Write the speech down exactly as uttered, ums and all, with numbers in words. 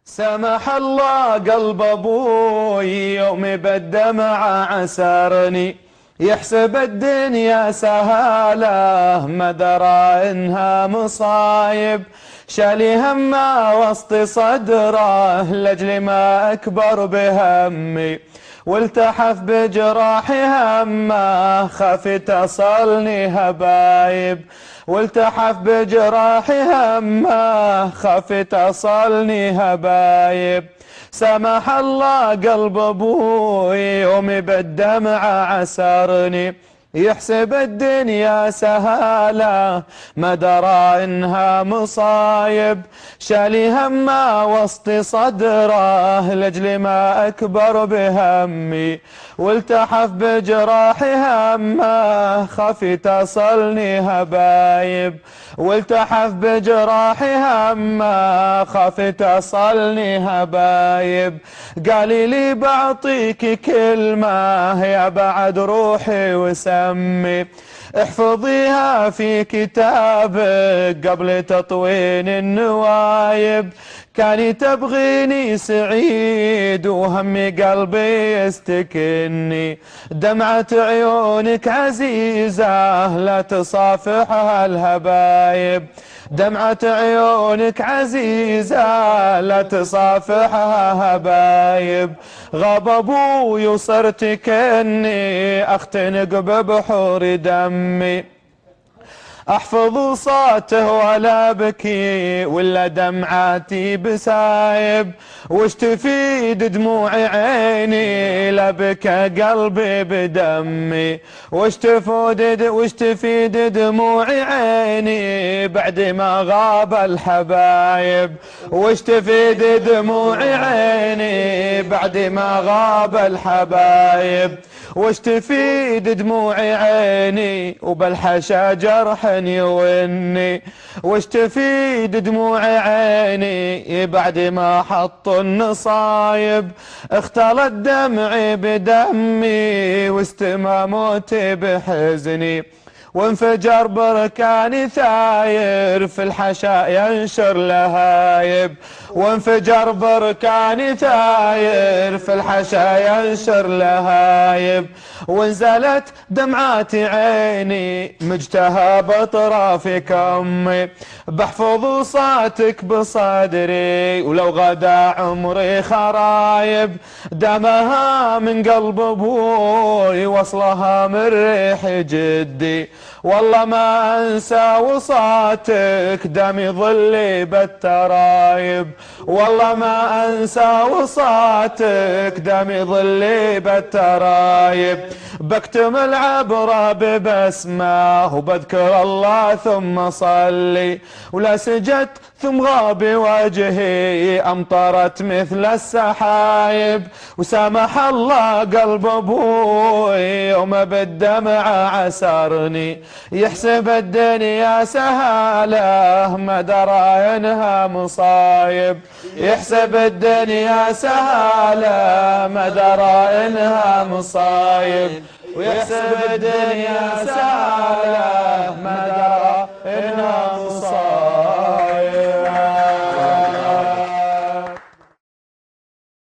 سمح الله قلب ابوي يوم بالدمعة عسرني، يحسب الدنيا سهالة ما درى انها مصايب، شالي همه وسط صدره لاجل ما اكبر بهمي، والتحف بجراحي همه خاف تصلني هبايب، والتحف بجراحي همه خاف تصلني هبايب. سمح الله قلب ابوي يوم بالدمعة عسرني، يحسب الدنيا سهالة ما درى انها مصايب، شالي همه وسط صدره لاجل ما اكبر بهمي، والتحف بجراحي همه خاف تصلني هبايب، والتحف بجراحي همه خاف تصلني هبايب. قالي لي بعطيك كلمة يا بعد روحي وسمي، احفظيها في كتابك قبل تطوين النوايب، كاني تبغيني سعيد وهمي قلبي يستكني، دمعة عيونك عزيزة لا تصافحها الهبايب، دمعة عيونك عزيزة لا تصافحها هبايب. غاب ابوي وصرت كني اختنق ببحور دمي، احفظ صوته ولا بكي ولا دمعاتي بسايب، وش تفيد دموع عيني لا بكى قلبي بدمي، وش تفيد وش تفيد دموع عيني بعد ما غاب الحبايب، وش تفيد دموع عيني بعد ما غاب الحبايب، وش تفيد دموع عيني وبالحشا جرح يوني، وش تفيد دموع عيني بعد ما حطوا النصايب، اختلط دمعي بدمي واستمى موتي بحزني، وانفجر بركاني ثاير في الحشا ينشر لهايب، وانفجر بركاني ثاير في الحشا ينشر لهايب، وانزلت دمعات عيني مجتهى بطراف كمي، بحفظ صوتك بصدري ولو غدا عمري خرايب، دمها من قلب ابوي وصلها من ريح جدي، والله ما انسى وصاتك دمي ظلي بالترايب، والله ما انسى وصاتك دمي ظلي بالترايب. بكتم العبرة ببسمة وبذكر الله ثم صلي، ولا سجدت ثم غاب وجهي امطرت مثل السحايب، وسامح الله قلب ابوي يوم بالدمعة عسرني، يحسب الدنيا سهالة ما درى انها مصايب، يحسب الدنيا سهالة ما درى انها مصايب، ويحسب الدنيا سهالة ما درى انها